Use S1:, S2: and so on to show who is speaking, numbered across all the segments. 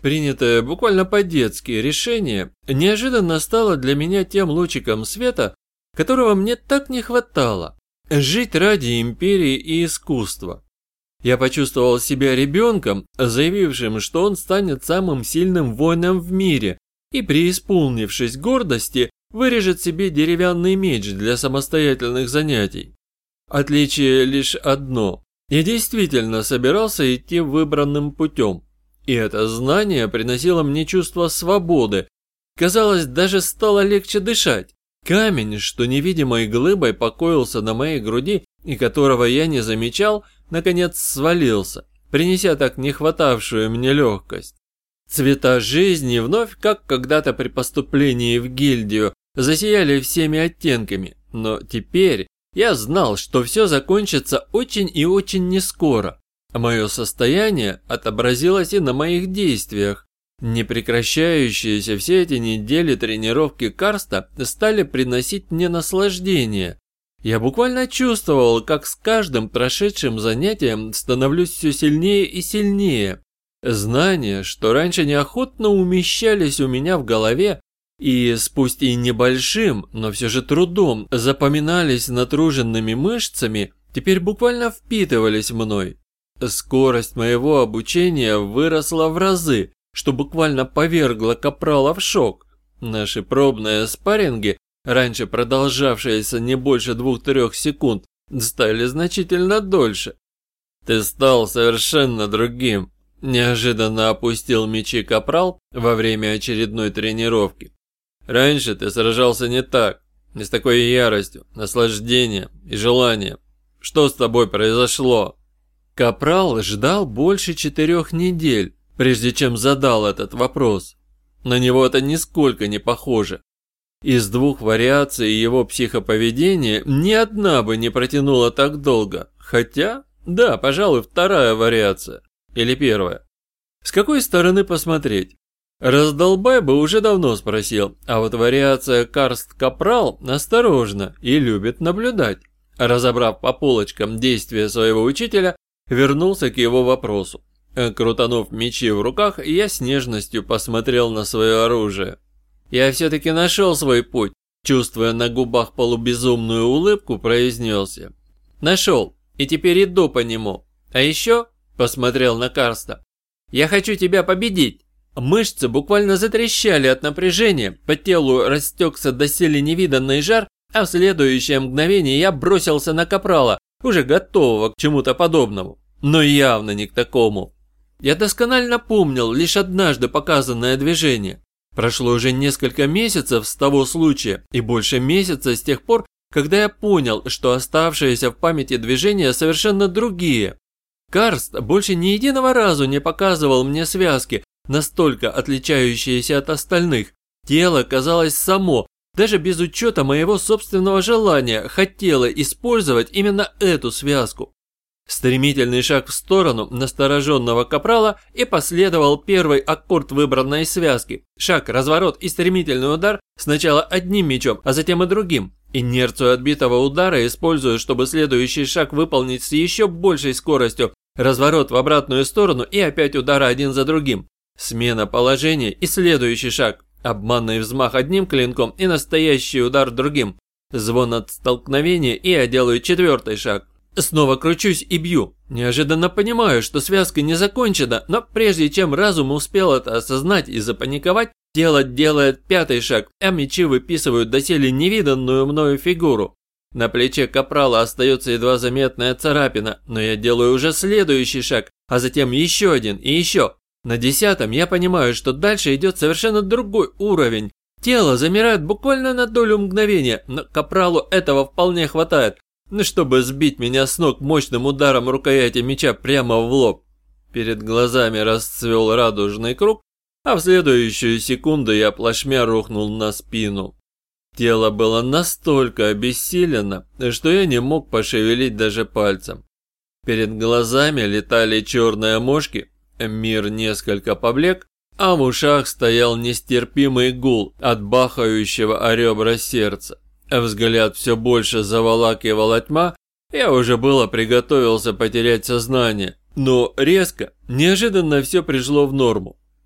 S1: Принятое буквально по-детски решение неожиданно стало для меня тем лучиком света, которого мне так не хватало. Жить ради империи и искусства. Я почувствовал себя ребенком, заявившим, что он станет самым сильным воином в мире и, преисполнившись гордости, вырежет себе деревянный меч для самостоятельных занятий. Отличие лишь одно. Я действительно собирался идти выбранным путем. И это знание приносило мне чувство свободы. Казалось, даже стало легче дышать. Камень, что невидимой глыбой покоился на моей груди и которого я не замечал, наконец свалился, принеся так не хватавшую мне легкость. Цвета жизни вновь, как когда-то при поступлении в гильдию, засияли всеми оттенками, но теперь я знал, что все закончится очень и очень нескоро. Мое состояние отобразилось и на моих действиях. Непрекращающиеся все эти недели тренировки карста стали приносить мне наслаждение. Я буквально чувствовал, как с каждым прошедшим занятием становлюсь все сильнее и сильнее. Знания, что раньше неохотно умещались у меня в голове и с пусть и небольшим, но все же трудом запоминались натруженными мышцами, теперь буквально впитывались мной. Скорость моего обучения выросла в разы, что буквально повергло капрала в шок. Наши пробные спарринги, раньше продолжавшиеся не больше 2-3 секунд, стали значительно дольше. «Ты стал совершенно другим», – неожиданно опустил мечи капрал во время очередной тренировки. «Раньше ты сражался не так, не с такой яростью, наслаждением и желанием. Что с тобой произошло?» Капрал ждал больше 4 недель, прежде чем задал этот вопрос. На него это нисколько не похоже. Из 2 вариаций его психоповедения ни одна бы не протянула так долго. Хотя, да, пожалуй, 2-я вариация. Или 1-я. С какой стороны посмотреть? Раздолбай бы уже давно спросил, а вот вариация Карст-Капрал осторожно и любит наблюдать. Разобрав по полочкам действия своего учителя, вернулся к его вопросу. Крутанув мечи в руках, я с нежностью посмотрел на свое оружие. Я все-таки нашел свой путь, чувствуя на губах полубезумную улыбку, произнес я. Нашел, и теперь иду по нему. А еще, посмотрел на Карста, я хочу тебя победить. Мышцы буквально затрещали от напряжения, по телу растекся доселе невиданный жар, а в следующее мгновение я бросился на капрала, уже готового к чему-то подобному, но явно не к такому. Я досконально помнил лишь однажды показанное движение. Прошло уже несколько месяцев с того случая и больше месяца с тех пор, когда я понял, что оставшиеся в памяти движения совершенно другие. Карст больше ни единого разу не показывал мне связки, настолько отличающиеся от остальных. Тело, казалось, само, даже без учета моего собственного желания, хотело использовать именно эту связку. Стремительный шаг в сторону настороженного капрала и последовал первый аккорд выбранной связки. Шаг, разворот и стремительный удар сначала одним мечом, а затем и другим. Инерцию отбитого удара использую, чтобы следующий шаг выполнить с еще большей скоростью. Разворот в обратную сторону и опять удары один за другим. Смена положения и следующий шаг. Обманный взмах одним клинком и настоящий удар другим. Звон от столкновения и я делаю 4-й шаг. Снова кручусь и бью. Неожиданно понимаю, что связка не закончена, но прежде чем разум успел это осознать и запаниковать, тело делает 5-й шаг, а мечи выписывают доселе невиданную мною фигуру. На плече капрала остается едва заметная царапина, но я делаю уже следующий шаг, а затем еще один и еще. На 10-м я понимаю, что дальше идет совершенно другой уровень. Тело замирает буквально на долю мгновения, но капралу этого вполне хватает, чтобы сбить меня с ног мощным ударом рукояти меча прямо в лоб. Перед глазами расцвел радужный круг, а в следующую секунду я плашмя рухнул на спину. Тело было настолько обессилено, что я не мог пошевелить даже пальцем. Перед глазами летали черные мошки, мир несколько поблек, а в ушах стоял нестерпимый гул от бахающего о ребра сердца. Взгляд все больше заволакивала тьма, я уже было приготовился потерять сознание, но резко, неожиданно все пришло в норму.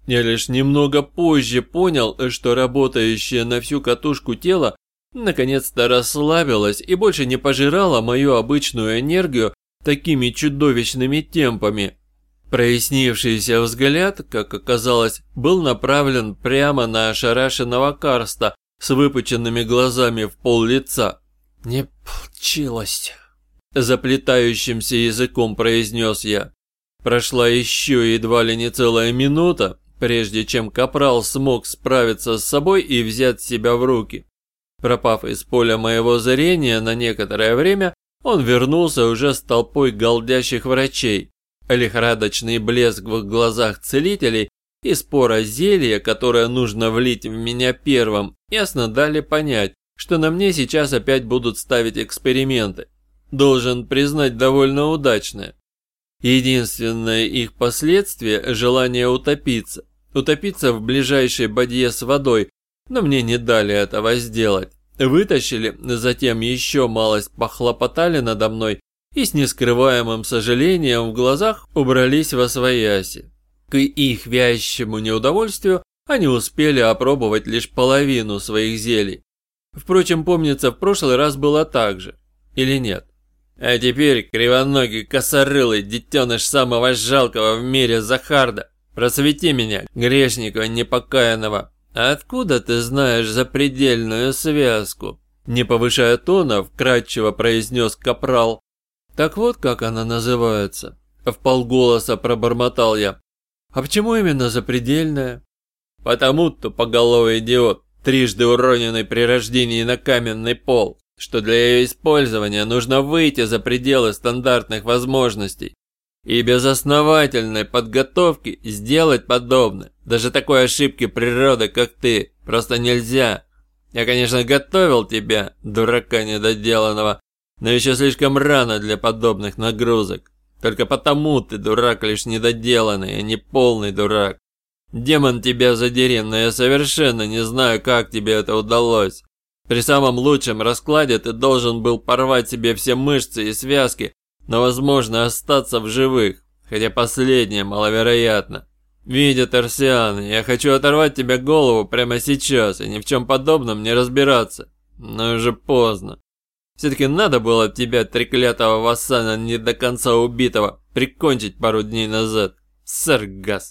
S1: Я лишь немного позже понял, что работающее на всю катушку тело наконец-то расслабилось и больше не пожирало мою обычную энергию такими чудовищными темпами. Прояснившийся взгляд, как оказалось, был направлен прямо на ошарашенного Карста с выпученными глазами в пол лица. «Не получилось», – заплетающимся языком произнес я. Прошла еще едва ли не целая минута, прежде чем Капрал смог справиться с собой и взять себя в руки. Пропав из поля моего зрения на некоторое время, он вернулся уже с толпой галдящих врачей. Лихорадочный блеск в глазах целителей и спора зелья, которое нужно влить в меня первым, ясно дали понять, что на мне сейчас опять будут ставить эксперименты. Должен признать, довольно удачное. Единственное их последствие – желание утопиться. Утопиться в ближайшей бадье с водой, но мне не дали этого сделать. Вытащили, затем еще малость похлопотали надо мной и с нескрываемым сожалением в глазах убрались восвояси. К их вящему неудовольствию они успели опробовать лишь половину своих зелий. Впрочем, помнится, в прошлый раз было так же. Или нет? А теперь, кривоногий, косорылый детеныш самого жалкого в мире Захарда, просвети меня, грешника непокаянного. А откуда ты знаешь запредельную связку? Не повышая тона, вкратчиво произнес Капрал. Так вот, как она называется. Вполголоса пробормотал я. А почему именно запредельная? Потому, тупоголовый идиот, трижды уроненный при рождении на каменный пол, что для ее использования нужно выйти за пределы стандартных возможностей. И без основательной подготовки сделать подобное, даже такой ошибки природы, как ты, просто нельзя. Я, конечно, готовил тебя, дурака недоделанного, но еще слишком рано для подобных нагрузок. Только потому ты, дурак, лишь недоделанный, а не полный дурак. Демон тебя задери, но я совершенно не знаю, как тебе это удалось. При самом лучшем раскладе ты должен был порвать себе все мышцы и связки, но, возможно, остаться в живых, хотя последнее маловероятно. Видя, Тарсиан, я хочу оторвать тебе голову прямо сейчас и ни в чем подобном не разбираться. Но уже поздно. Все-таки надо было тебя, треклятого вассана, не до конца убитого, прикончить пару дней назад. Саргас.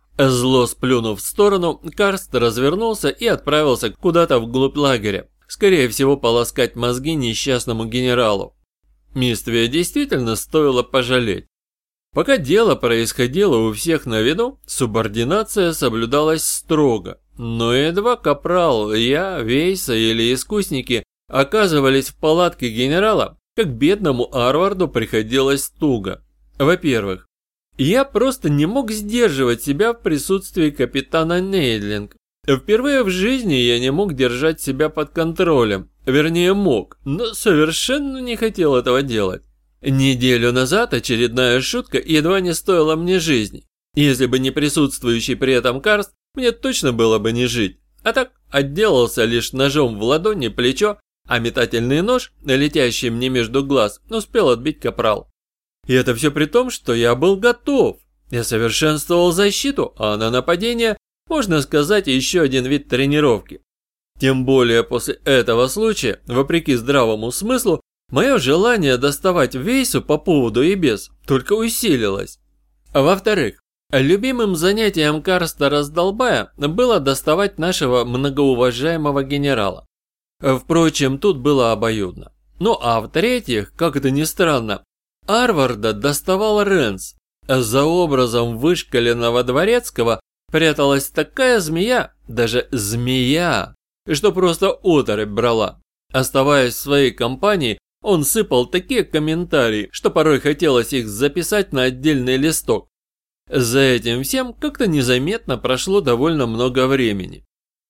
S1: Зло сплюнув в сторону, Карст развернулся и отправился куда-то вглубь лагеря, скорее всего полоскать мозги несчастному генералу. Миствия действительно стоило пожалеть. Пока дело происходило у всех на виду, субординация соблюдалась строго, но едва Капрал, я, Вейса или искусники оказывались в палатке генерала, как бедному Арварду приходилось туго. Во-первых, я просто не мог сдерживать себя в присутствии капитана Нейдлинг. Впервые в жизни я не мог держать себя под контролем, вернее мог, но совершенно не хотел этого делать. Неделю назад очередная шутка едва не стоила мне жизни. Если бы не присутствующий при этом Карст, мне точно было бы не жить. А так отделался лишь ножом в ладони, плечо, а метательный нож, летящий мне между глаз, успел отбить Капрал. И это все при том, что я был готов. Я совершенствовал защиту, а на нападение, можно сказать, еще один вид тренировки. Тем более после этого случая, вопреки здравому смыслу, мое желание доставать Вейсу по поводу и без только усилилось. Во-вторых, любимым занятием Карста раздолбая было доставать нашего многоуважаемого генерала. Впрочем, тут было обоюдно. Ну а в-третьих, как это ни странно, Арварда доставал Ренс. За образом вышкаленного дворецкого пряталась такая змея, даже змея, что просто оторопь брала. Оставаясь в своей компании, он сыпал такие комментарии, что порой хотелось их записать на отдельный листок. За этим всем как-то незаметно прошло довольно много времени.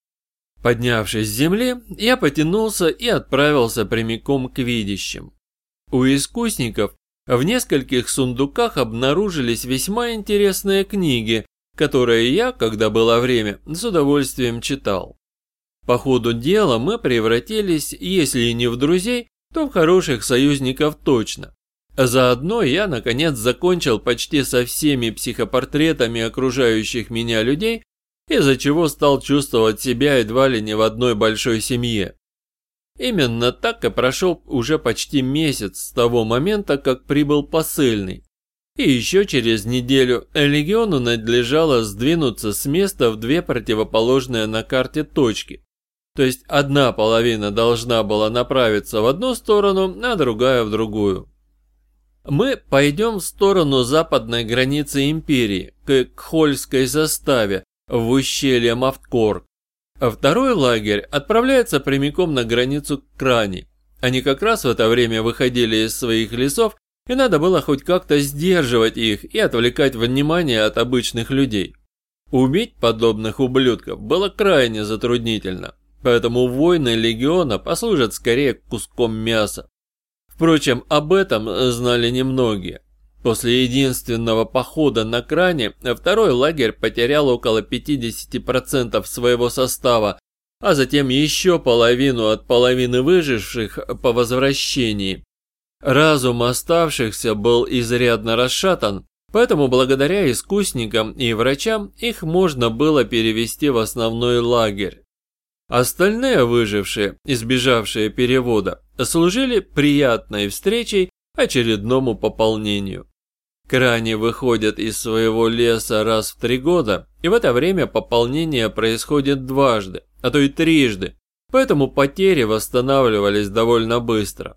S1: Поднявшись с земли, я потянулся и отправился прямиком к видящим. У искусников в нескольких сундуках обнаружились весьма интересные книги, которые я, когда было время, с удовольствием читал. По ходу дела мы превратились, если и не в друзей, то в хороших союзников точно. Заодно я, наконец, закончил почти со всеми психопортретами окружающих меня людей из-за чего стал чувствовать себя едва ли не в одной большой семье. Именно так и прошел уже почти месяц с того момента, как прибыл посыльный. И еще через неделю легиону надлежало сдвинуться с места в две противоположные на карте точки. То есть одна половина должна была направиться в одну сторону, а другая в другую. Мы пойдем в сторону западной границы империи, к Кхольской заставе, в ущелье Мавткор. А второй лагерь отправляется прямиком на границу к Крани. Они как раз в это время выходили из своих лесов, и надо было хоть как-то сдерживать их и отвлекать внимание от обычных людей. Убить подобных ублюдков было крайне затруднительно, поэтому воины легиона послужат скорее куском мяса. Впрочем, об этом знали немногие. После единственного похода на Кране второй лагерь потерял около 50% своего состава, а затем еще половину от половины выживших по возвращении. Разум оставшихся был изрядно расшатан, поэтому благодаря искусникам и врачам их можно было перевести в основной лагерь. Остальные выжившие, избежавшие перевода, служили приятной встречей очередному пополнению. Крани выходят из своего леса раз в 3 года, и в это время пополнение происходит дважды, а то и трижды, поэтому потери восстанавливались довольно быстро.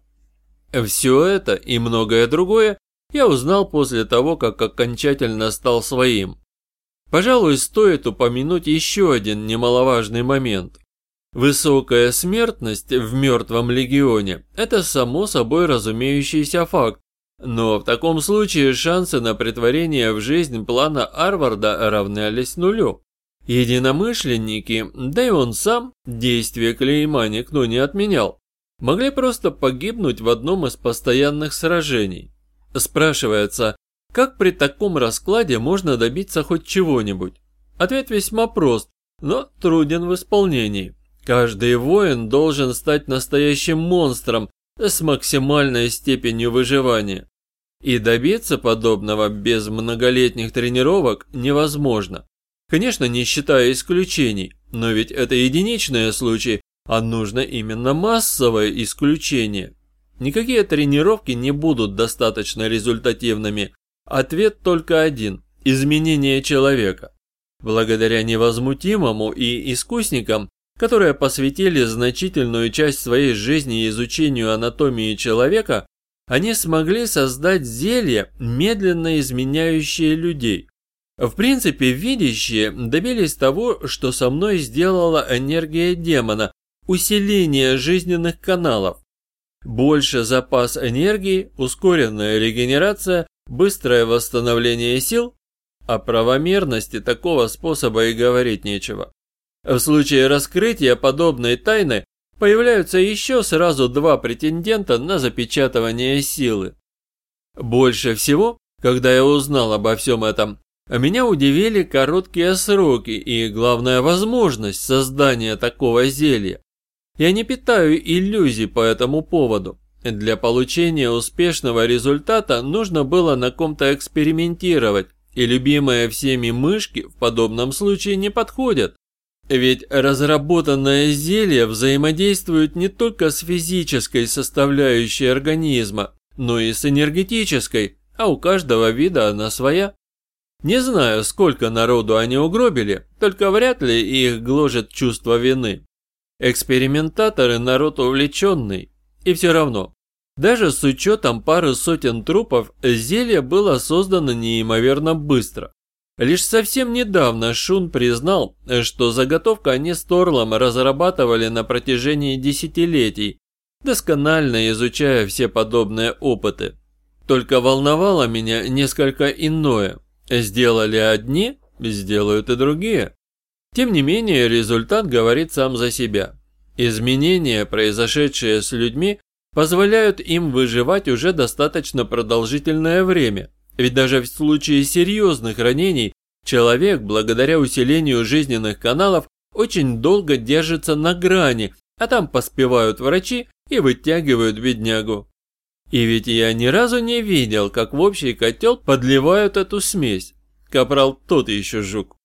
S1: Все это и многое другое я узнал после того, как окончательно стал своим. Пожалуй, стоит упомянуть еще один немаловажный момент. Высокая смертность в мертвом легионе – это само собой разумеющийся факт, но в таком случае шансы на претворение в жизнь плана Арварда равнялись нулю. Единомышленники, да и он сам, действие клейма никто не отменял, могли просто погибнуть в одном из постоянных сражений. Спрашивается, как при таком раскладе можно добиться хоть чего-нибудь? Ответ весьма прост, но труден в исполнении. Каждый воин должен стать настоящим монстром с максимальной степенью выживания. И добиться подобного без многолетних тренировок невозможно. Конечно, не считая исключений, но ведь это единичные случаи, а нужно именно массовое исключение. Никакие тренировки не будут достаточно результативными. Ответ только один – изменение человека. Благодаря невозмутимому и искусникам, которые посвятили значительную часть своей жизни изучению анатомии человека, они смогли создать зелье, медленно изменяющее людей. В принципе, видящие добились того, что со мной сделала энергия демона, усиление жизненных каналов. Больше запас энергии, ускоренная регенерация, быстрое восстановление сил. О правомерности такого способа и говорить нечего. В случае раскрытия подобной тайны появляются еще сразу 2 претендента на запечатывание силы. Больше всего, когда я узнал обо всем этом, меня удивили короткие сроки и, главная возможность создания такого зелья. Я не питаю иллюзий по этому поводу. Для получения успешного результата нужно было на ком-то экспериментировать, и любимые всеми мышки в подобном случае не подходят. Ведь разработанное зелье взаимодействует не только с физической составляющей организма, но и с энергетической, а у каждого вида она своя. Не знаю, сколько народу они угробили, только вряд ли их гложет чувство вины. Экспериментаторы народ увлеченный, и все равно. Даже с учетом пары сотен трупов, зелье было создано неимоверно быстро. Лишь совсем недавно Шун признал, что заготовку они с Торлом разрабатывали на протяжении десятилетий, досконально изучая все подобные опыты. Только волновало меня несколько иное. Сделали одни, сделают и другие. Тем не менее, результат говорит сам за себя. Изменения, произошедшие с людьми, позволяют им выживать уже достаточно продолжительное время. Ведь даже в случае серьезных ранений человек, благодаря усилению жизненных каналов, очень долго держится на грани, а там поспевают врачи и вытягивают беднягу. И ведь я ни разу не видел, как в общий котел подливают эту смесь. Капрал тот еще жук.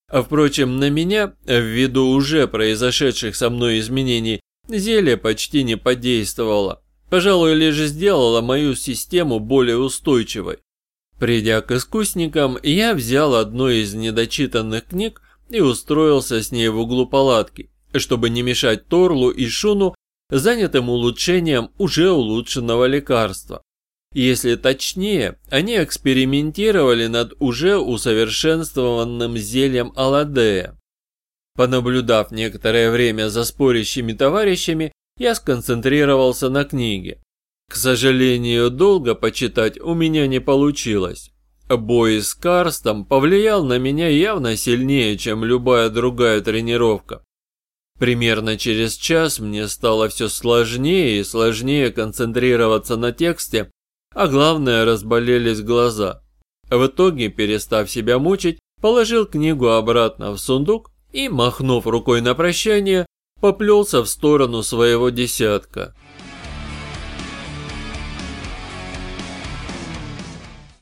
S1: Впрочем, на меня, ввиду уже произошедших со мной изменений, зелье почти не подействовало. Пожалуй, лишь сделало мою систему более устойчивой. Придя к искусникам, я взял одну из недочитанных книг и устроился с ней в углу палатки, чтобы не мешать Торлу и Шуну, занятым улучшением уже улучшенного лекарства. Если точнее, они экспериментировали над уже усовершенствованным зельем Аладея. Понаблюдав некоторое время за спорящими товарищами, я сконцентрировался на книге. К сожалению, долго почитать у меня не получилось. Бой с Карстом повлиял на меня явно сильнее, чем любая другая тренировка. Примерно через час мне стало все сложнее и сложнее концентрироваться на тексте, а главное, разболелись глаза. В итоге, перестав себя мучить, положил книгу обратно в сундук и, махнув рукой на прощание, поплелся в сторону своего десятка.